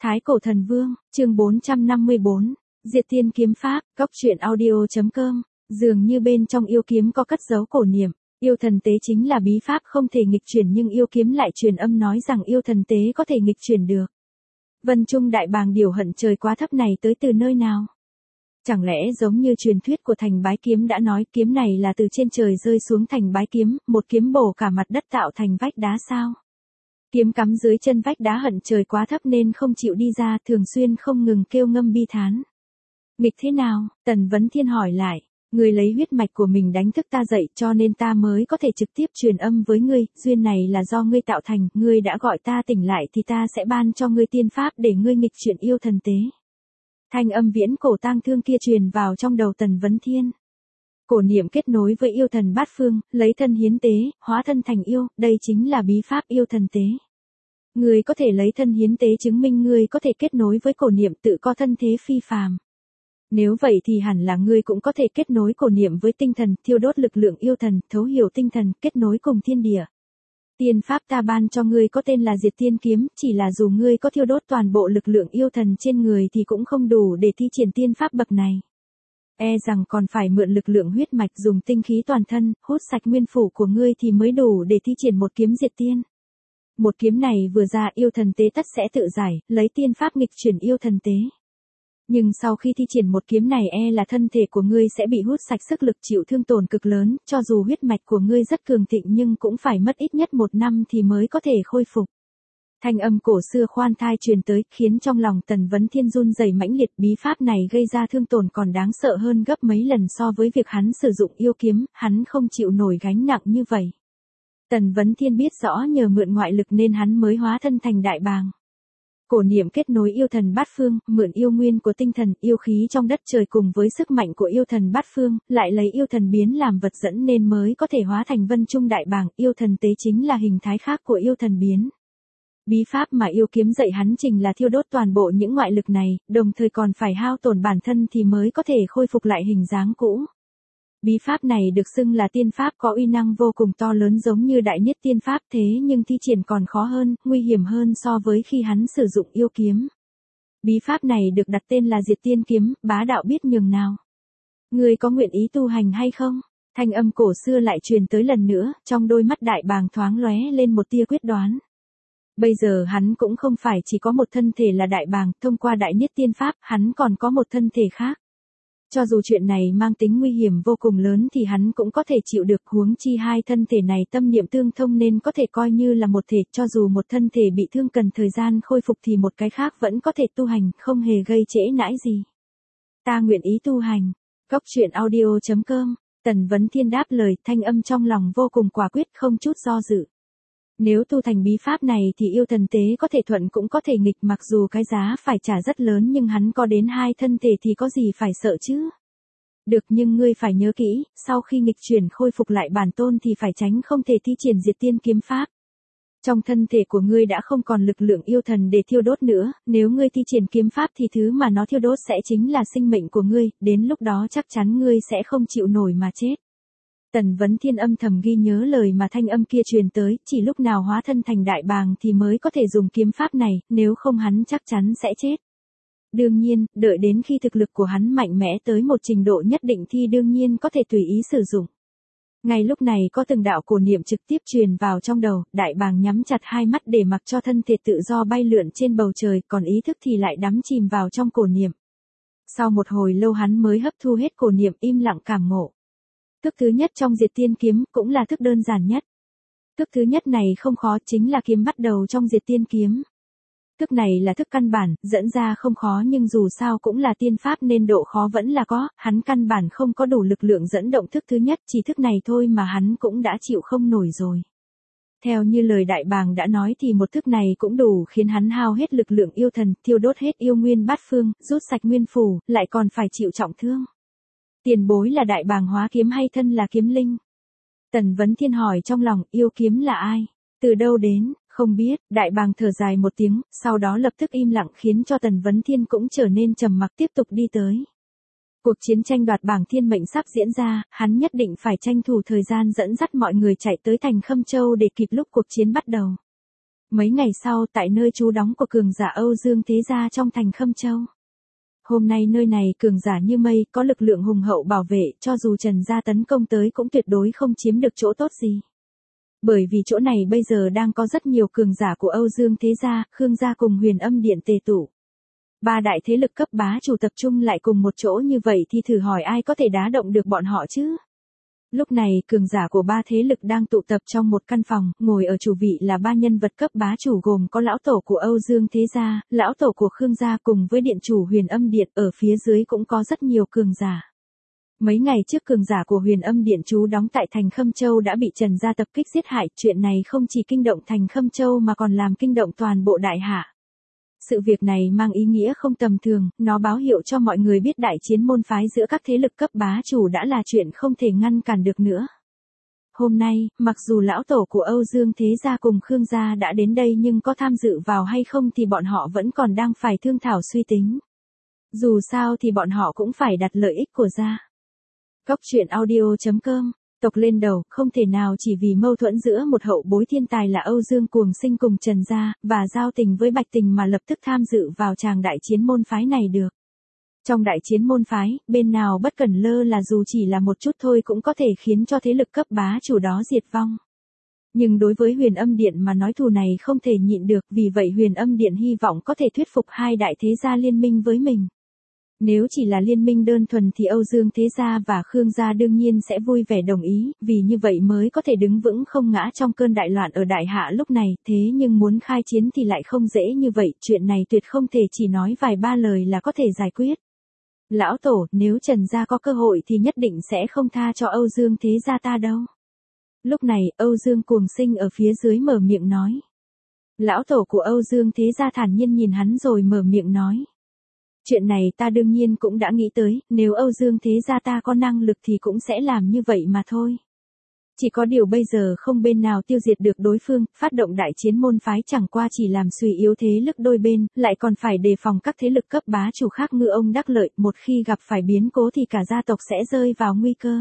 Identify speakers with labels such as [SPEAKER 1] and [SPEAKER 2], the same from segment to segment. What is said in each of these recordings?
[SPEAKER 1] Thái Cổ Thần Vương, chương 454, Diệt Tiên Kiếm Pháp, Cóc truyện audio.com, dường như bên trong yêu kiếm có cất giấu cổ niệm, yêu thần tế chính là bí pháp không thể nghịch chuyển nhưng yêu kiếm lại truyền âm nói rằng yêu thần tế có thể nghịch chuyển được. Vân Trung Đại Bàng điều hận trời quá thấp này tới từ nơi nào? Chẳng lẽ giống như truyền thuyết của Thành Bái Kiếm đã nói kiếm này là từ trên trời rơi xuống Thành Bái Kiếm, một kiếm bổ cả mặt đất tạo thành vách đá sao? Kiếm cắm dưới chân vách đá hận trời quá thấp nên không chịu đi ra, thường xuyên không ngừng kêu ngâm bi thán. Nghịch thế nào? Tần Vấn Thiên hỏi lại. Ngươi lấy huyết mạch của mình đánh thức ta dậy cho nên ta mới có thể trực tiếp truyền âm với ngươi, duyên này là do ngươi tạo thành, ngươi đã gọi ta tỉnh lại thì ta sẽ ban cho ngươi tiên pháp để ngươi nghịch chuyển yêu thần tế. Thanh âm viễn cổ tang thương kia truyền vào trong đầu Tần Vấn Thiên. Cổ niệm kết nối với yêu thần bát phương, lấy thân hiến tế, hóa thân thành yêu, đây chính là bí pháp yêu thần tế. Ngươi có thể lấy thân hiến tế chứng minh ngươi có thể kết nối với cổ niệm tự có thân thế phi phàm. Nếu vậy thì hẳn là ngươi cũng có thể kết nối cổ niệm với tinh thần, thiêu đốt lực lượng yêu thần, thấu hiểu tinh thần, kết nối cùng thiên địa. Tiên pháp ta ban cho ngươi có tên là Diệt Tiên Kiếm, chỉ là dù ngươi có thiêu đốt toàn bộ lực lượng yêu thần trên người thì cũng không đủ để thi triển tiên pháp bậc này. E rằng còn phải mượn lực lượng huyết mạch dùng tinh khí toàn thân, hút sạch nguyên phủ của ngươi thì mới đủ để thi triển một kiếm diệt tiên. Một kiếm này vừa ra yêu thần tế tất sẽ tự giải, lấy tiên pháp nghịch chuyển yêu thần tế. Nhưng sau khi thi triển một kiếm này e là thân thể của ngươi sẽ bị hút sạch sức lực chịu thương tổn cực lớn, cho dù huyết mạch của ngươi rất cường thịnh nhưng cũng phải mất ít nhất 1 năm thì mới có thể khôi phục. Thanh âm cổ xưa khoan thai truyền tới, khiến trong lòng Tần Vấn Thiên run rẩy mãnh liệt, bí pháp này gây ra thương tổn còn đáng sợ hơn gấp mấy lần so với việc hắn sử dụng yêu kiếm, hắn không chịu nổi gánh nặng như vậy. Tần Vấn Thiên biết rõ nhờ mượn ngoại lực nên hắn mới hóa thân thành đại bàng. Cổ niệm kết nối yêu thần bát phương, mượn yêu nguyên của tinh thần, yêu khí trong đất trời cùng với sức mạnh của yêu thần bát phương, lại lấy yêu thần biến làm vật dẫn nên mới có thể hóa thành Vân Trung Đại Bàng, yêu thần tế chính là hình thái khác của yêu thần biến. Bí pháp mà yêu kiếm dạy hắn trình là thiêu đốt toàn bộ những ngoại lực này, đồng thời còn phải hao tổn bản thân thì mới có thể khôi phục lại hình dáng cũ. Bí pháp này được xưng là tiên pháp có uy năng vô cùng to lớn giống như đại niết tiên pháp thế nhưng thi triển còn khó hơn, nguy hiểm hơn so với khi hắn sử dụng yêu kiếm. Bí pháp này được đặt tên là Diệt Tiên Kiếm, bá đạo biết nhường nào. Ngươi có nguyện ý tu hành hay không? Thanh âm cổ xưa lại truyền tới lần nữa, trong đôi mắt đại bàng thoáng lóe lên một tia quyết đoán. Bây giờ hắn cũng không phải chỉ có một thân thể là đại bàng, thông qua đại niết tiên pháp, hắn còn có một thân thể khác. Cho dù chuyện này mang tính nguy hiểm vô cùng lớn thì hắn cũng có thể chịu được, huống chi hai thân thể này tâm niệm tương thông nên có thể coi như là một thể, cho dù một thân thể bị thương cần thời gian khôi phục thì một cái khác vẫn có thể tu hành, không hề gây trễ nãi gì. Ta nguyện ý tu hành. Cóc truyện audio.com, Tần Vấn Thiên đáp lời, thanh âm trong lòng vô cùng quả quyết không chút do dự. Nếu tu thành bí pháp này thì yêu thần tế có thể thuận cũng có thể nghịch, mặc dù cái giá phải trả rất lớn nhưng hắn có đến 2 thân thể thì có gì phải sợ chứ. Được, nhưng ngươi phải nhớ kỹ, sau khi nghịch chuyển khôi phục lại bản tôn thì phải tránh không thể thi triển Diệt Tiên Kiếm Pháp. Trong thân thể của ngươi đã không còn lực lượng yêu thần để thiêu đốt nữa, nếu ngươi thi triển kiếm pháp thì thứ mà nó thiêu đốt sẽ chính là sinh mệnh của ngươi, đến lúc đó chắc chắn ngươi sẽ không chịu nổi mà chết. Tần Vấn Thiên âm thầm ghi nhớ lời mà thanh âm kia truyền tới, chỉ lúc nào hóa thân thành đại bàng thì mới có thể dùng kiếm pháp này, nếu không hắn chắc chắn sẽ chết. Đương nhiên, đợi đến khi thực lực của hắn mạnh mẽ tới một trình độ nhất định thì đương nhiên có thể tùy ý sử dụng. Ngay lúc này có từng đạo cổ niệm trực tiếp truyền vào trong đầu, đại bàng nhắm chặt hai mắt để mặc cho thân thể tự do bay lượn trên bầu trời, còn ý thức thì lại đắm chìm vào trong cổ niệm. Sau một hồi lâu hắn mới hấp thu hết cổ niệm, im lặng cảm ngộ. Thức thứ nhất trong Diệt Tiên Kiếm cũng là thức đơn giản nhất. Thức thứ nhất này không khó, chính là kiếm bắt đầu trong Diệt Tiên Kiếm. Thức này là thức căn bản, dẫn ra không khó nhưng dù sao cũng là tiên pháp nên độ khó vẫn là có, hắn căn bản không có đủ lực lượng dẫn động thức thứ nhất, chỉ thức này thôi mà hắn cũng đã chịu không nổi rồi. Theo như lời đại bàng đã nói thì một thức này cũng đủ khiến hắn hao hết lực lượng yêu thần, thiêu đốt hết yêu nguyên bát phương, rút sạch nguyên phủ, lại còn phải chịu trọng thương. Tiền bối là đại bàng hóa kiếm hay thân là kiếm linh? Tần Vấn Thiên hỏi trong lòng, yêu kiếm là ai? Từ đâu đến? Không biết, đại bàng thở dài một tiếng, sau đó lập tức im lặng khiến cho Tần Vấn Thiên cũng trở nên trầm mặc tiếp tục đi tới. Cuộc chiến tranh đoạt bảng thiên mệnh sắp diễn ra, hắn nhất định phải tranh thủ thời gian dẫn dắt mọi người chạy tới thành Khâm Châu để kịp lúc cuộc chiến bắt đầu. Mấy ngày sau tại nơi trú đóng của cường giả Âu Dương Thế Gia trong thành Khâm Châu. Hôm nay nơi này cường giả như mây, có lực lượng hùng hậu bảo vệ, cho dù Trần Gia tấn công tới cũng tuyệt đối không chiếm được chỗ tốt gì. Bởi vì chỗ này bây giờ đang có rất nhiều cường giả của Âu Dương Thế Gia, Khương Gia cùng Huyền Âm Điện tề tụ. Ba đại thế lực cấp bá chủ tập trung lại cùng một chỗ như vậy thì thử hỏi ai có thể đá động được bọn họ chứ? Lúc này cường giả của ba thế lực đang tụ tập trong một căn phòng, ngồi ở chủ vị là ba nhân vật cấp bá chủ gồm có lão tổ của Âu Dương Thế Gia, lão tổ của Khương Gia cùng với điện chủ Huyền Âm Điện, ở phía dưới cũng có rất nhiều cường giả. Mấy ngày trước cường giả của Huyền Âm Điện trú đóng tại thành Khâm Châu đã bị Trần Gia tập kích giết hại, chuyện này không chỉ kinh động thành Khâm Châu mà còn làm kinh động toàn bộ đại hạ. Sự việc này mang ý nghĩa không tầm thường, nó báo hiệu cho mọi người biết đại chiến môn phái giữa các thế lực cấp bá chủ đã là chuyện không thể ngăn cản được nữa. Hôm nay, mặc dù lão tổ của Âu Dương Thế Gia cùng Khương Gia đã đến đây nhưng có tham dự vào hay không thì bọn họ vẫn còn đang phải thương thảo suy tính. Dù sao thì bọn họ cũng phải đặt lợi ích của gia. Cóc truyện audio.com Tộc lên đầu, không thể nào chỉ vì mâu thuẫn giữa một hậu bối thiên tài là Âu Dương Cuồng Sinh cùng Trần Gia, và giao tình với Bạch Tình mà lập tức tham dự vào tràng đại chiến môn phái này được. Trong đại chiến môn phái, bên nào bất cẩn lơ là dù chỉ là một chút thôi cũng có thể khiến cho thế lực cấp bá chủ đó diệt vong. Nhưng đối với Huyền Âm Điện mà nói thù này không thể nhịn được, vì vậy Huyền Âm Điện hy vọng có thể thuyết phục hai đại thế gia liên minh với mình. Nếu chỉ là liên minh đơn thuần thì Âu Dương Thế Gia và Khương Gia đương nhiên sẽ vui vẻ đồng ý, vì như vậy mới có thể đứng vững không ngã trong cơn đại loạn ở đại hạ lúc này, thế nhưng muốn khai chiến thì lại không dễ như vậy, chuyện này tuyệt không thể chỉ nói vài ba lời là có thể giải quyết. Lão tổ, nếu Trần Gia có cơ hội thì nhất định sẽ không tha cho Âu Dương Thế Gia ta đâu. Lúc này, Âu Dương Cuồng Sinh ở phía dưới mở miệng nói. Lão tổ của Âu Dương Thế Gia thản nhiên nhìn hắn rồi mở miệng nói. Chuyện này ta đương nhiên cũng đã nghĩ tới, nếu Âu Dương Thế Gia ta có năng lực thì cũng sẽ làm như vậy mà thôi. Chỉ có điều bây giờ không bên nào tiêu diệt được đối phương, phát động đại chiến môn phái chẳng qua chỉ làm suy yếu thế lực đôi bên, lại còn phải đề phòng các thế lực cấp bá chủ khác ngư ông đắc lợi, một khi gặp phải biến cố thì cả gia tộc sẽ rơi vào nguy cơ.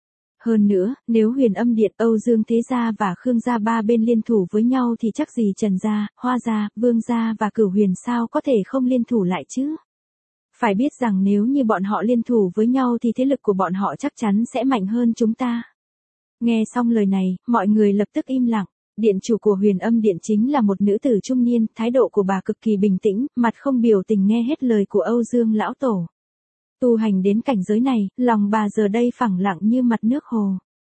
[SPEAKER 1] Hơn nữa, nếu Huyền Âm Điện, Âu Dương Thế Gia và Khương Gia ba bên liên thủ với nhau thì chắc gì Trần Gia, Hoa Gia, Vương Gia và Cửu Huyền sao có thể không liên thủ lại chứ? Phải biết rằng nếu như bọn họ liên thủ với nhau thì thế lực của bọn họ chắc chắn sẽ mạnh hơn chúng ta. Nghe xong lời này, mọi người lập tức im lặng. Điện chủ của Huyền Âm Điện chính là một nữ tử trung niên, thái độ của bà cực kỳ bình tĩnh, mặt không biểu tình nghe hết lời của Âu Dương lão tổ. Tu hành đến cảnh giới này, lòng bà giờ đây phẳng lặng như mặt nước hồ.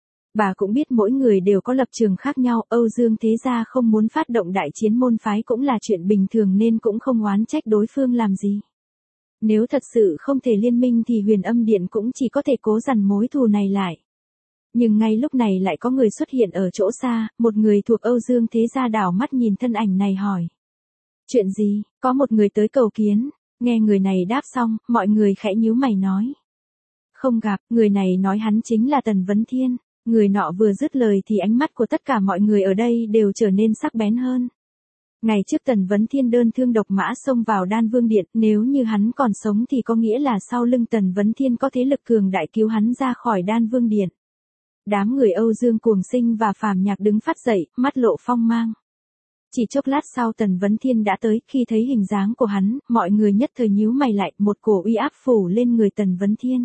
[SPEAKER 1] Bà cũng biết mỗi người đều có lập trường khác nhau, Âu Dương Thế Gia không muốn phát động đại chiến môn phái cũng là chuyện bình thường nên cũng không oán trách đối phương làm gì. Nếu thật sự không thể liên minh thì Huyền Âm Điện cũng chỉ có thể cố dằn mối thù này lại. Nhưng ngay lúc này lại có người xuất hiện ở chỗ xa, một người thuộc Âu Dương Thế Gia đảo mắt nhìn thân ảnh này hỏi. Chuyện gì, có một người tới cầu kiến, nghe người này đáp xong, mọi người khẽ nhíu mày nói. Không gặp, người này nói hắn chính là Tần Vấn Thiên, người nọ vừa dứt lời thì ánh mắt của tất cả mọi người ở đây đều trở nên sắc bén hơn. Ngày trước Tần Vấn Thiên đơn thương độc mã xông vào Đan Vương Điện, nếu như hắn còn sống thì có nghĩa là sau lưng Tần Vấn Thiên có thế lực cường đại cứu hắn ra khỏi Đan Vương Điện. Đám người Âu Dương Cuồng Sinh và Phàm Nhạc đứng phát dậy, mắt lộ phong mang. Chỉ chốc lát sau Tần Vấn Thiên đã tới, khi thấy hình dáng của hắn, mọi người nhất thời nhíu mày lại, một cổ uy áp phủ lên người Tần Vấn Thiên.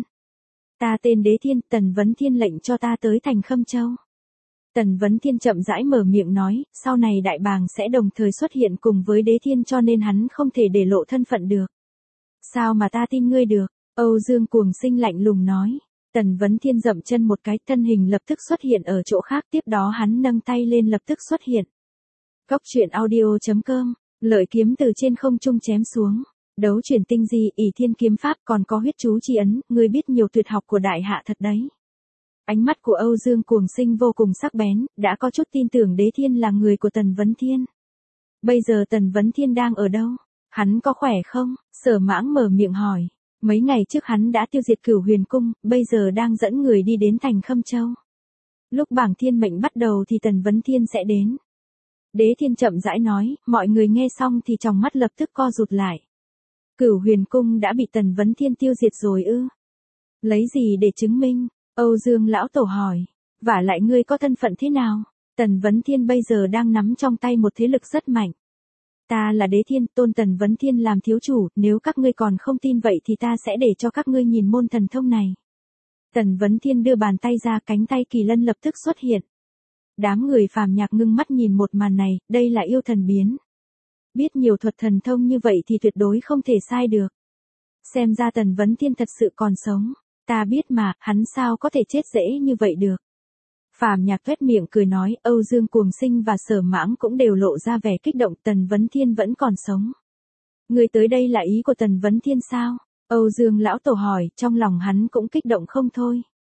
[SPEAKER 1] Ta tên Đế Thiên, Tần Vấn Thiên lệnh cho ta tới thành Khâm Châu. Tần Vấn Thiên chậm rãi mở miệng nói, sau này đại bàng sẽ đồng thời xuất hiện cùng với Đế Thiên cho nên hắn không thể để lộ thân phận được. Sao mà ta tin ngươi được? Âu Dương Cuồng Sinh lạnh lùng nói. Tần Vấn Thiên dậm chân một cái, thân hình lập tức xuất hiện ở chỗ khác, tiếp đó hắn nâng tay lên lập tức xuất hiện. Cóc truyện audio.com, lợi kiếm từ trên không trung chém xuống. Đấu chuyển tinh di, ỷ thiên kiếm pháp còn có huyết chú chi ấn, ngươi biết nhiều tuyệt học của đại hạ thật đấy. Ánh mắt của Âu Dương Cuồng Sinh vô cùng sắc bén, đã có chút tin tưởng Đế Thiên là người của Tần Vấn Thiên. Bây giờ Tần Vấn Thiên đang ở đâu? Hắn có khỏe không? Sở Mãng mở miệng hỏi. Mấy ngày trước hắn đã tiêu diệt Cửu Huyền Cung, bây giờ đang dẫn người đi đến thành Khâm Châu. Lúc bảng thiên mệnh bắt đầu thì Tần Vấn Thiên sẽ đến. Đế Thiên chậm rãi nói, mọi người nghe xong thì trong mắt lập tức co rụt lại. Cửu Huyền Cung đã bị Tần Vấn Thiên tiêu diệt rồi ư? Lấy gì để chứng minh? Âu Dương lão tổ hỏi. Vả lại ngươi có thân phận thế nào? Tần Vấn Thiên bây giờ đang nắm trong tay một thế lực rất mạnh. Ta là Đế Thiên, tôn Tần Vấn Thiên làm thiếu chủ, nếu các ngươi còn không tin vậy thì ta sẽ để cho các ngươi nhìn môn thần thông này. Tần Vấn Thiên đưa bàn tay ra, cánh tay kỳ lân lập tức xuất hiện. Đám người phàm nhạc ngưng mắt nhìn một màn này, đây là yêu thần biến. Biết nhiều thuật thần thông như vậy thì tuyệt đối không thể sai được. Xem ra Tần Vấn Thiên thật sự còn sống. Ta biết mà, hắn sao có thể chết dễ như vậy được. Phàm nhạc tuét miệng cười nói, Âu Dương Cuồng Sinh và Sở Mãng cũng đều lộ ra vẻ kích động, Tần Vấn Thiên vẫn còn sống. Người tới đây là ý của Tần Vấn Thiên sao? Âu Dương lão tổ hỏi, trong lòng hắn cũng kích động không thôi.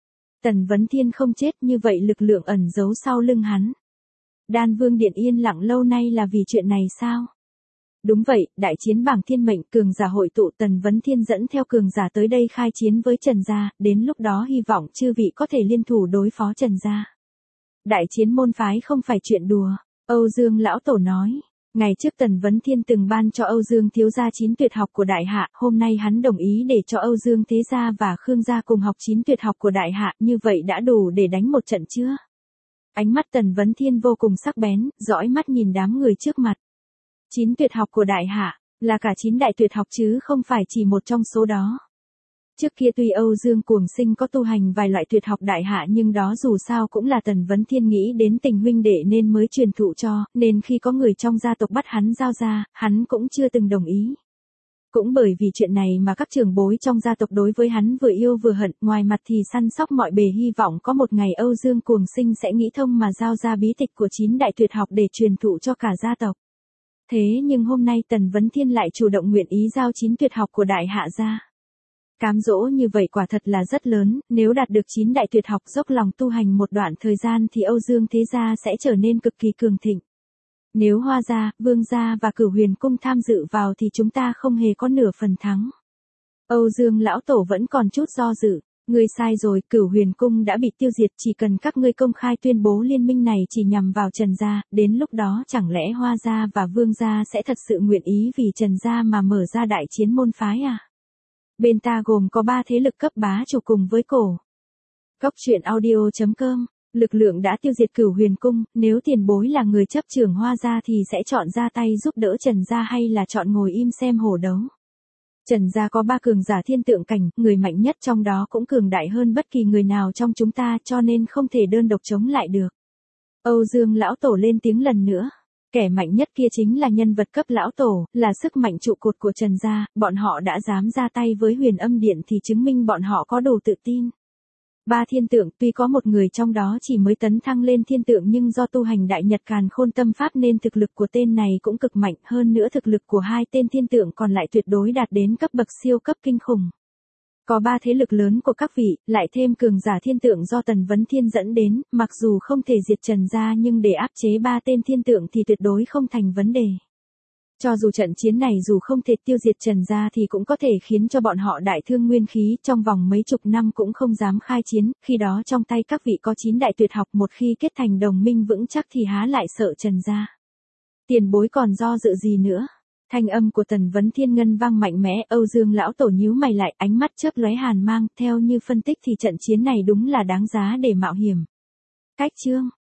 [SPEAKER 1] Tần Vấn Thiên không chết, như vậy lực lượng ẩn giấu sau lưng hắn. Đan Vương Điện yên lặng lâu nay là vì chuyện này sao? Đúng vậy, đại chiến bảng thiên mệnh, cường giả hội tụ, Tần Vấn Thiên dẫn theo cường giả tới đây khai chiến với Trần gia, đến lúc đó hy vọng chư vị có thể liên thủ đối phó Trần gia. Đại chiến môn phái không phải chuyện đùa, Âu Dương lão tổ nói. Ngày trước Tần Vấn Thiên từng ban cho Âu Dương thiếu gia 9 tuyệt học của đại hạ, hôm nay hắn đồng ý để cho Âu Dương thế gia và Khương gia cùng học 9 tuyệt học của đại hạ, như vậy đã đủ để đánh một trận chưa? Ánh mắt Tần Vấn Thiên vô cùng sắc bén, dõi mắt nhìn đám người trước mặt. 9 tuyệt học của đại hạ, là cả 9 đại tuyệt học chứ không phải chỉ một trong số đó. Trước kia tuy Âu Dương Cuồng Sinh có tu hành vài loại tuyệt học đại hạ nhưng đó dù sao cũng là Tần Vấn Thiên nghĩ đến tình huynh đệ nên mới truyền thụ cho, nên khi có người trong gia tộc bắt hắn giao ra, hắn cũng chưa từng đồng ý. Cũng bởi vì chuyện này mà các trưởng bối trong gia tộc đối với hắn vừa yêu vừa hận, ngoài mặt thì săn sóc mọi bề hy vọng có một ngày Âu Dương Cuồng Sinh sẽ nghĩ thông mà giao ra bí tịch của 9 đại tuyệt học để truyền thụ cho cả gia tộc. Thế nhưng hôm nay Tần Vấn Thiên lại chủ động nguyện ý giao 9 tuyệt học của đại hạ ra. Cám dỗ như vậy quả thật là rất lớn, nếu đạt được 9 đại tuyệt học dốc lòng tu hành một đoạn thời gian thì Âu Dương thế gia sẽ trở nên cực kỳ cường thịnh. Nếu Hoa gia, Vương gia và Cửu Huyền cung tham dự vào thì chúng ta không hề có nửa phần thắng. Âu Dương lão tổ vẫn còn chút do dự. Ngươi sai rồi, Cửu Huyền cung đã bị tiêu diệt, chỉ cần các ngươi công khai tuyên bố liên minh này chỉ nhằm vào Trần gia, đến lúc đó chẳng lẽ Hoa gia và Vương gia sẽ thật sự nguyện ý vì Trần gia mà mở ra đại chiến môn phái à? Bên ta gồm có 3 thế lực cấp bá chủ cùng với cổ. Cốc truyện audio.com, lực lượng đã tiêu diệt Cửu Huyền cung, nếu tiền bối là người chấp trưởng Hoa gia thì sẽ chọn ra tay giúp đỡ Trần gia hay là chọn ngồi im xem hổ đấu? Trần gia có 3 cường giả thiên tượng cảnh, người mạnh nhất trong đó cũng cường đại hơn bất kỳ người nào trong chúng ta cho nên không thể đơn độc chống lại được. Âu Dương lão tổ lên tiếng lần nữa. Kẻ mạnh nhất kia chính là nhân vật cấp lão tổ, là sức mạnh trụ cột của Trần gia, bọn họ đã dám ra tay với Huyền Âm Điện thì chứng minh bọn họ có đủ tự tin. 3 thiên tượng, tuy có một người trong đó chỉ mới tấn thăng lên thiên tượng nhưng do tu hành đại nhật càn khôn tâm pháp nên thực lực của tên này cũng cực mạnh, hơn nữa thực lực của 2 tên thiên tượng còn lại tuyệt đối đạt đến cấp bậc siêu cấp kinh khủng. Có 3 thế lực lớn của các vị, lại thêm cường giả thiên tượng do Tần Vấn Thiên dẫn đến, mặc dù không thể diệt Trần gia nhưng để áp chế 3 tên thiên tượng thì tuyệt đối không thành vấn đề. Cho dù trận chiến này dù không thể tiêu diệt Trần gia thì cũng có thể khiến cho bọn họ đại thương nguyên khí, trong vòng mấy chục năm cũng không dám khai chiến, khi đó trong tay các vị có 9 đại tuyệt học, một khi kết thành đồng minh vững chắc thì há lại sợ Trần gia. Tiền bối còn do dự gì nữa? Thanh âm của Tần Vấn Thiên ngân vang mạnh mẽ, Âu Dương lão tổ nhíu mày lại, ánh mắt chớp lóe hàn mang, theo như phân tích thì trận chiến này đúng là đáng giá để mạo hiểm. Cách chương